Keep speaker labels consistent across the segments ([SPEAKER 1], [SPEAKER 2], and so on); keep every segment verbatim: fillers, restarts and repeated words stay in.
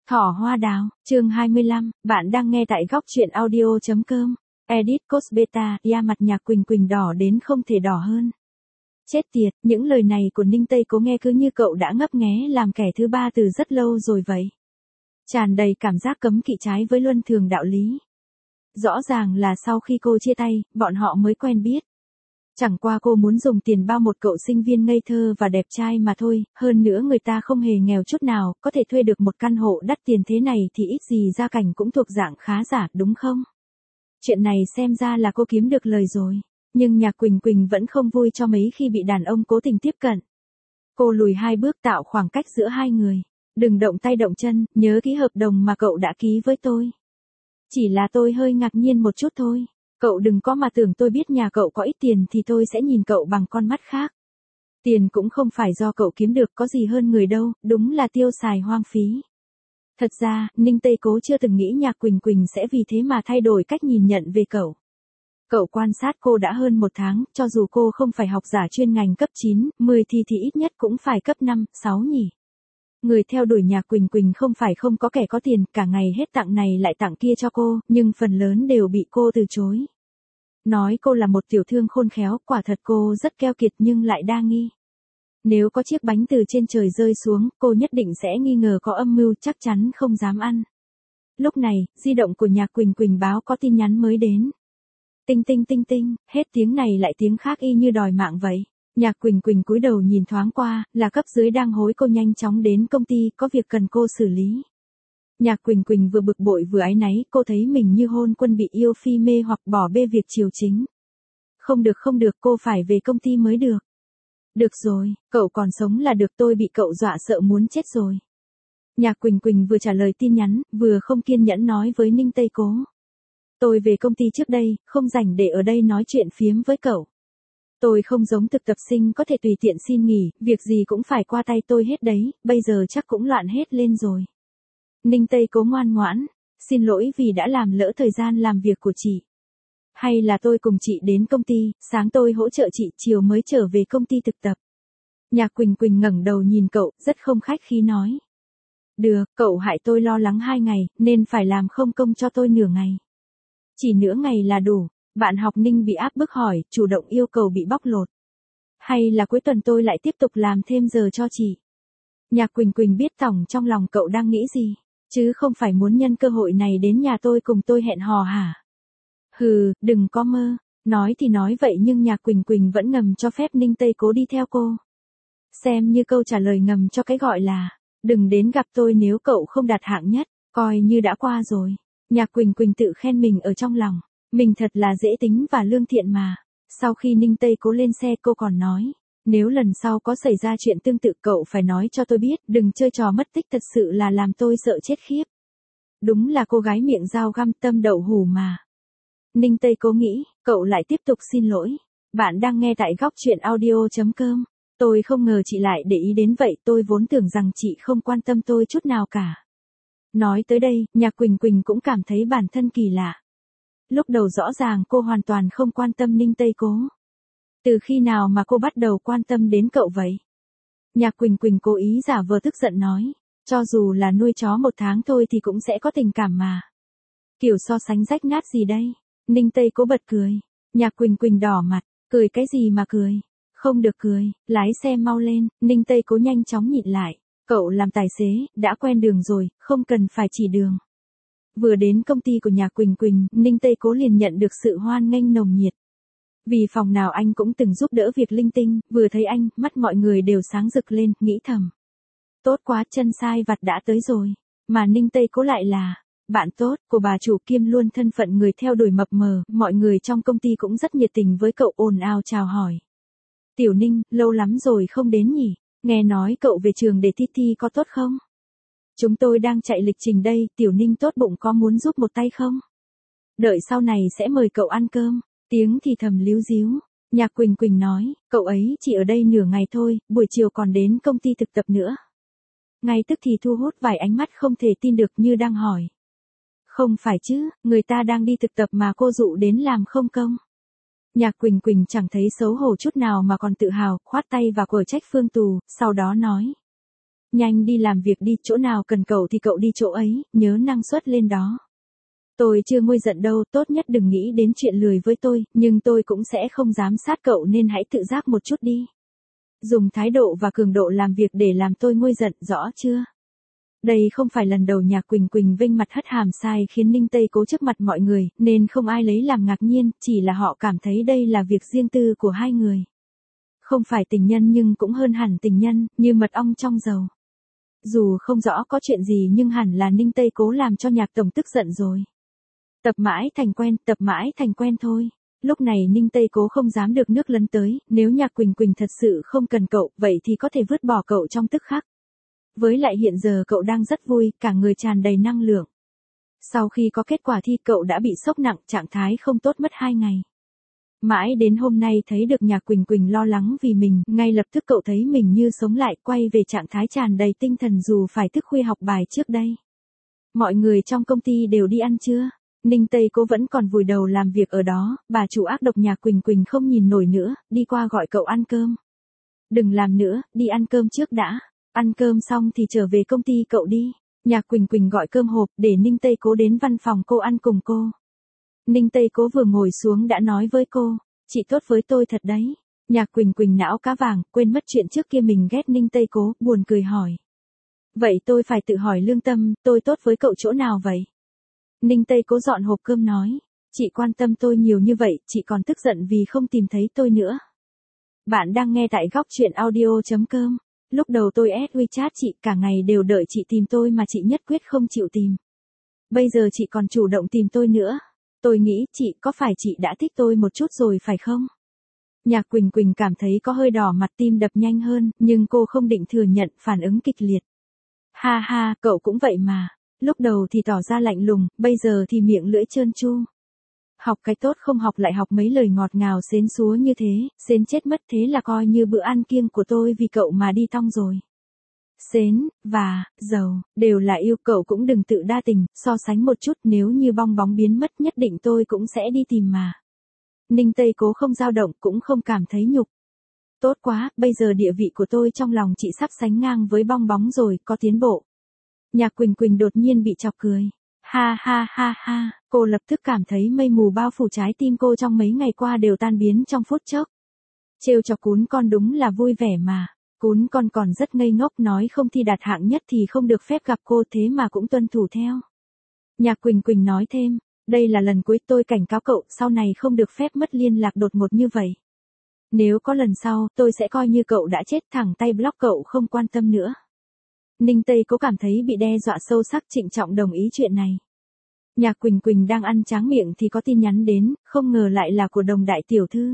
[SPEAKER 1] Thỏ hoa đào, chương hai mươi lăm, bạn đang nghe tại góc truyện audio.com. Edit Cosbeta, da mặt Nhạc Quỳnh Quỳnh đỏ đến không thể đỏ hơn. Chết tiệt, những lời này của Ninh Tây Cố nghe cứ như cậu đã ngấp nghé làm kẻ thứ ba từ rất lâu rồi vậy. Tràn đầy cảm giác cấm kỵ trái với luân thường đạo lý. Rõ ràng là sau khi cô chia tay, bọn họ mới quen biết. Chẳng qua cô muốn dùng tiền bao một cậu sinh viên ngây thơ và đẹp trai mà thôi, hơn nữa người ta không hề nghèo chút nào, có thể thuê được một căn hộ đắt tiền thế này thì ít gì gia cảnh cũng thuộc dạng khá giả, đúng không? Chuyện này xem ra là cô kiếm được lời rồi, nhưng Nhạc Quỳnh Quỳnh vẫn không vui cho mấy khi bị đàn ông cố tình tiếp cận. Cô lùi hai bước tạo khoảng cách giữa hai người, đừng động tay động chân, nhớ ký hợp đồng mà cậu đã ký với tôi. Chỉ là tôi hơi ngạc nhiên một chút thôi. Cậu đừng có mà tưởng tôi biết nhà cậu có ít tiền thì tôi sẽ nhìn cậu bằng con mắt khác. Tiền cũng không phải do cậu kiếm được có gì hơn người đâu, đúng là tiêu xài hoang phí. Thật ra, Ninh Tây Cố chưa từng nghĩ Nhạc Quỳnh Quỳnh sẽ vì thế mà thay đổi cách nhìn nhận về cậu. Cậu quan sát cô đã hơn một tháng, cho dù cô không phải học giả chuyên ngành cấp chín, mười thì thì ít nhất cũng phải cấp năm, sáu nhỉ. Người theo đuổi Nhạc Quỳnh Quỳnh không phải không có kẻ có tiền, cả ngày hết tặng này lại tặng kia cho cô, nhưng phần lớn đều bị cô từ chối. Nói cô là một tiểu thương khôn khéo, quả thật cô rất keo kiệt nhưng lại đa nghi. Nếu có chiếc bánh từ trên trời rơi xuống, cô nhất định sẽ nghi ngờ có âm mưu, chắc chắn không dám ăn. Lúc này, di động của Nhạc Quỳnh Quỳnh báo có tin nhắn mới đến. Tinh tinh tinh tinh, hết tiếng này lại tiếng khác y như đòi mạng vậy. Nhạc Quỳnh Quỳnh cúi đầu nhìn thoáng qua, là cấp dưới đang hối cô nhanh chóng đến công ty, có việc cần cô xử lý. Nhạc Quỳnh Quỳnh vừa bực bội vừa áy náy, cô thấy mình như hôn quân bị yêu phi mê hoặc bỏ bê việc chiều chính. Không được không được, cô phải về công ty mới được. Được rồi, cậu còn sống là được, tôi bị cậu dọa sợ muốn chết rồi. Nhạc Quỳnh Quỳnh vừa trả lời tin nhắn, vừa không kiên nhẫn nói với Ninh Tây Cố. Tôi về công ty trước đây, không rảnh để ở đây nói chuyện phiếm với cậu. Tôi không giống thực tập sinh có thể tùy tiện xin nghỉ, việc gì cũng phải qua tay tôi hết đấy, bây giờ chắc cũng loạn hết lên rồi. Ninh Tây Cố ngoan ngoãn, xin lỗi vì đã làm lỡ thời gian làm việc của chị. Hay là tôi cùng chị đến công ty, sáng tôi hỗ trợ chị, chiều mới trở về công ty thực tập. Nhạc Quỳnh Quỳnh ngẩng đầu nhìn cậu, rất không khách khí nói. Được, cậu hại tôi lo lắng hai ngày, nên phải làm không công cho tôi nửa ngày. Chỉ nửa ngày là đủ. Bạn học Ninh bị áp bức hỏi, chủ động yêu cầu bị bóc lột. Hay là cuối tuần tôi lại tiếp tục làm thêm giờ cho chị? Nhạc Quỳnh Quỳnh biết tổng trong lòng cậu đang nghĩ gì, chứ không phải muốn nhân cơ hội này đến nhà tôi cùng tôi hẹn hò hả? Hừ, đừng có mơ. Nói thì nói vậy nhưng Nhạc Quỳnh Quỳnh vẫn ngầm cho phép Ninh Tây Cố đi theo cô. Xem như câu trả lời ngầm cho cái gọi là, đừng đến gặp tôi nếu cậu không đạt hạng nhất, coi như đã qua rồi. Nhạc Quỳnh Quỳnh tự khen mình ở trong lòng. Mình thật là dễ tính và lương thiện mà. Sau khi Ninh Tây Cố lên xe cô còn nói, nếu lần sau có xảy ra chuyện tương tự cậu phải nói cho tôi biết, đừng chơi trò mất tích, thật sự là làm tôi sợ chết khiếp. Đúng là cô gái miệng dao găm tâm đậu hủ mà. Ninh Tây Cố nghĩ, cậu lại tiếp tục xin lỗi. Bạn đang nghe tại góc truyện audio.com. Tôi không ngờ chị lại để ý đến vậy, tôi vốn tưởng rằng chị không quan tâm tôi chút nào cả. Nói tới đây, Nhạc Quỳnh Quỳnh cũng cảm thấy bản thân kỳ lạ. Lúc đầu rõ ràng cô hoàn toàn không quan tâm Ninh Tây Cố. Từ khi nào mà cô bắt đầu quan tâm đến cậu vậy? Nhạc Quỳnh Quỳnh cố ý giả vờ tức giận nói, cho dù là nuôi chó một tháng thôi thì cũng sẽ có tình cảm mà. Kiểu so sánh rách nát gì đây? Ninh Tây Cố bật cười. Nhạc Quỳnh Quỳnh đỏ mặt, cười cái gì mà cười? Không được cười, lái xe mau lên. Ninh Tây Cố nhanh chóng nhịn lại. Cậu làm tài xế, đã quen đường rồi, không cần phải chỉ đường. Vừa đến công ty của Nhạc Quỳnh Quỳnh, Ninh Tây Cố liền nhận được sự hoan nghênh nồng nhiệt. Vì phòng nào anh cũng từng giúp đỡ việc linh tinh, vừa thấy anh, mắt mọi người đều sáng rực lên, nghĩ thầm. Tốt quá, chân sai vặt đã tới rồi. Mà Ninh Tây Cố lại là bạn tốt của bà chủ kiêm luôn thân phận người theo đuổi mập mờ, mọi người trong công ty cũng rất nhiệt tình với cậu, ồn ào chào hỏi. Tiểu Ninh, lâu lắm rồi không đến nhỉ, nghe nói cậu về trường để thi thi có tốt không? Chúng tôi đang chạy lịch trình đây, Tiểu Ninh tốt bụng có muốn giúp một tay không? Đợi sau này sẽ mời cậu ăn cơm. Tiếng thì thầm líu díu. Nhạc Quỳnh Quỳnh nói, cậu ấy chỉ ở đây nửa ngày thôi, buổi chiều còn đến công ty thực tập nữa. Ngay tức thì thu hút vài ánh mắt không thể tin được như đang hỏi. Không phải chứ, người ta đang đi thực tập mà cô dụ đến làm không công. Nhạc Quỳnh Quỳnh chẳng thấy xấu hổ chút nào mà còn tự hào, khoát tay và quở trách Phương Tù, sau đó nói. Nhanh đi làm việc đi, chỗ nào cần cậu thì cậu đi chỗ ấy, nhớ năng suất lên đó. Tôi chưa nguôi giận đâu, tốt nhất đừng nghĩ đến chuyện lười với tôi, nhưng tôi cũng sẽ không giám sát cậu nên hãy tự giác một chút đi. Dùng thái độ và cường độ làm việc để làm tôi nguôi giận, rõ chưa? Đây không phải lần đầu Nhạc Quỳnh Quỳnh vênh mặt hất hàm sai khiến Ninh Tây Cố trước mặt mọi người, nên không ai lấy làm ngạc nhiên, chỉ là họ cảm thấy đây là việc riêng tư của hai người. Không phải tình nhân nhưng cũng hơn hẳn tình nhân, như mật ong trong dầu. Dù không rõ có chuyện gì nhưng hẳn là Ninh Tây Cố làm cho Nhạc Tổng tức giận rồi. Tập mãi thành quen, tập mãi thành quen thôi. Lúc này Ninh Tây Cố không dám được nước lấn tới, nếu Nhạc Quỳnh Quỳnh thật sự không cần cậu, vậy thì có thể vứt bỏ cậu trong tức khắc. Với lại hiện giờ cậu đang rất vui, cả người tràn đầy năng lượng. Sau khi có kết quả thi cậu đã bị sốc nặng, trạng thái không tốt mất hai ngày. Mãi đến hôm nay thấy được Nhạc Quỳnh Quỳnh lo lắng vì mình, ngay lập tức cậu thấy mình như sống lại, quay về trạng thái tràn đầy tinh thần dù phải thức khuya học bài trước đây. Mọi người trong công ty đều đi ăn trưa. Ninh Tây Cố vẫn còn vùi đầu làm việc ở đó, bà chủ ác độc Nhạc Quỳnh Quỳnh không nhìn nổi nữa, đi qua gọi cậu ăn cơm. Đừng làm nữa, đi ăn cơm trước đã. Ăn cơm xong thì trở về công ty cậu đi. Nhạc Quỳnh Quỳnh gọi cơm hộp để Ninh Tây Cố đến văn phòng cô ăn cùng cô. Ninh Tây Cố vừa ngồi xuống đã nói với cô, chị tốt với tôi thật đấy. Nhạc Quỳnh Quỳnh não cá vàng, quên mất chuyện trước kia mình ghét Ninh Tây Cố, buồn cười hỏi. Vậy tôi phải tự hỏi lương tâm, tôi tốt với cậu chỗ nào vậy? Ninh Tây Cố dọn hộp cơm nói, chị quan tâm tôi nhiều như vậy, chị còn tức giận vì không tìm thấy tôi nữa. Bạn đang nghe tại góc chuyện audio chấm com. Lúc đầu tôi add WeChat chị, cả ngày đều đợi chị tìm tôi mà chị nhất quyết không chịu tìm. Bây giờ chị còn chủ động tìm tôi nữa. Tôi nghĩ chị có phải chị đã thích tôi một chút rồi phải không? Nhạc Quỳnh Quỳnh cảm thấy có hơi đỏ mặt, tim đập nhanh hơn, nhưng cô không định thừa nhận phản ứng kịch liệt. Ha ha, cậu cũng vậy mà. Lúc đầu thì tỏ ra lạnh lùng, bây giờ thì miệng lưỡi trơn tru. Học cái tốt không học lại học mấy lời ngọt ngào xến xúa như thế, xến chết mất, thế là coi như bữa ăn kiêng của tôi vì cậu mà đi tong rồi. Xến, và, dầu, đều là yêu, cậu cũng đừng tự đa tình, so sánh một chút, nếu như bong bóng biến mất nhất định tôi cũng sẽ đi tìm mà. Ninh Tây Cố không dao động, cũng không cảm thấy nhục. Tốt quá, bây giờ địa vị của tôi trong lòng chị sắp sánh ngang với bong bóng rồi, có tiến bộ. Nhạc Quỳnh Quỳnh đột nhiên bị chọc cười. Ha ha ha ha, cô lập tức cảm thấy mây mù bao phủ trái tim cô trong mấy ngày qua đều tan biến trong phút chốc. Trêu chọc cún con đúng là vui vẻ mà. Cún con còn rất ngây ngốc, nói không thi đạt hạng nhất thì không được phép gặp cô, thế mà cũng tuân thủ theo. Nhạc Quỳnh Quỳnh nói thêm, đây là lần cuối tôi cảnh cáo cậu, sau này không được phép mất liên lạc đột ngột như vậy. Nếu có lần sau, tôi sẽ coi như cậu đã chết, thẳng tay block cậu, không quan tâm nữa. Ninh Tây Cố cảm thấy bị đe dọa sâu sắc, trịnh trọng đồng ý chuyện này. Nhạc Quỳnh Quỳnh đang ăn tráng miệng thì có tin nhắn đến, không ngờ lại là của Đồng đại tiểu thư.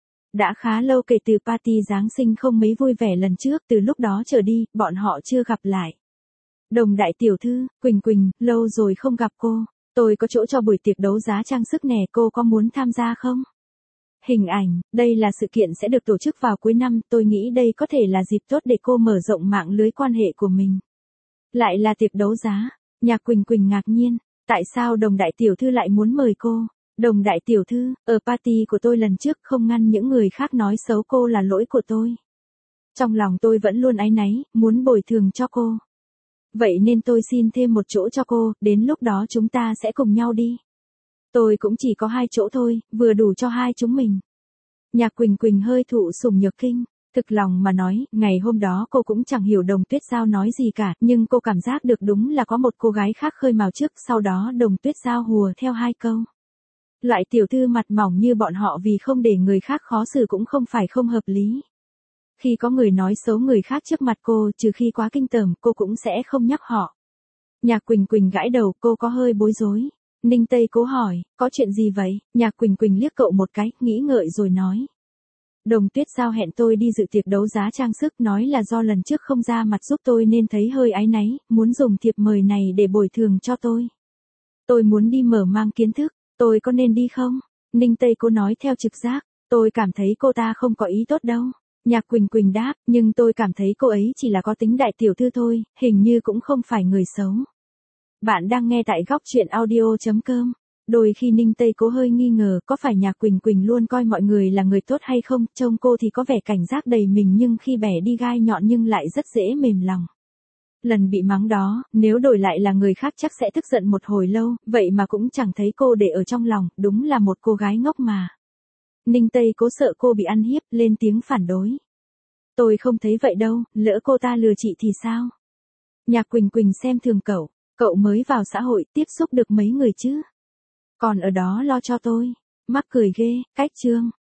[SPEAKER 1] Đã khá lâu kể từ party Giáng sinh không mấy vui vẻ lần trước, từ lúc đó trở đi, bọn họ chưa gặp lại. Đồng đại tiểu thư, Quỳnh Quỳnh, lâu rồi không gặp cô. Tôi có chỗ cho buổi tiệc đấu giá trang sức nè, cô có muốn tham gia không? Hình ảnh, đây là sự kiện sẽ được tổ chức vào cuối năm, tôi nghĩ đây có thể là dịp tốt để cô mở rộng mạng lưới quan hệ của mình. Lại là tiệc đấu giá, Nhạc Quỳnh Quỳnh ngạc nhiên, tại sao Đồng đại tiểu thư lại muốn mời cô? Đồng đại tiểu thư, ở party của tôi lần trước không ngăn những người khác nói xấu cô là lỗi của tôi. Trong lòng tôi vẫn luôn áy náy, muốn bồi thường cho cô. Vậy nên tôi xin thêm một chỗ cho cô, đến lúc đó chúng ta sẽ cùng nhau đi. Tôi cũng chỉ có hai chỗ thôi, vừa đủ cho hai chúng mình. Nhạc Quỳnh Quỳnh hơi thụ sủng nhược kinh. Thực lòng mà nói, ngày hôm đó cô cũng chẳng hiểu Đồng Tuyết Giao nói gì cả, nhưng cô cảm giác được đúng là có một cô gái khác khơi mào trước, sau đó Đồng Tuyết Giao hùa theo hai câu. Loại tiểu thư mặt mỏng như bọn họ vì không để người khác khó xử cũng không phải không hợp lý. Khi có người nói xấu người khác trước mặt cô, trừ khi quá kinh tởm, cô cũng sẽ không nhắc họ. Nhạc Quỳnh Quỳnh gãi đầu, cô có hơi bối rối. Ninh Tây Cố hỏi, có chuyện gì vậy? Nhạc Quỳnh Quỳnh liếc cậu một cái, nghĩ ngợi rồi nói. Đồng Tuyết Giao hẹn tôi đi dự tiệc đấu giá trang sức, nói là do lần trước không ra mặt giúp tôi nên thấy hơi áy náy, muốn dùng thiệp mời này để bồi thường cho tôi. Tôi muốn đi mở mang kiến thức, tôi có nên đi không? Ninh Tây Cố nói theo trực giác, tôi cảm thấy cô ta không có ý tốt đâu. Nhạc Quỳnh Quỳnh đáp, nhưng tôi cảm thấy cô ấy chỉ là có tính đại tiểu thư thôi, hình như cũng không phải người xấu. Bạn đang nghe tại góc chuyện audio chấm com. Đôi khi Ninh Tây Cố hơi nghi ngờ có phải Nhạc Quỳnh Quỳnh luôn coi mọi người là người tốt hay không, trông cô thì có vẻ cảnh giác đầy mình nhưng khi bẻ đi gai nhọn nhưng lại rất dễ mềm lòng. Lần bị mắng đó, nếu đổi lại là người khác chắc sẽ tức giận một hồi lâu, vậy mà cũng chẳng thấy cô để ở trong lòng, đúng là một cô gái ngốc mà. Ninh Tây Cố sợ cô bị ăn hiếp, lên tiếng phản đối. Tôi không thấy vậy đâu, lỡ cô ta lừa chị thì sao? Nhạc Quỳnh Quỳnh xem thường cậu, cậu mới vào xã hội, tiếp xúc được mấy người chứ? Còn ở đó lo cho tôi, mắc cười ghê, cách chương.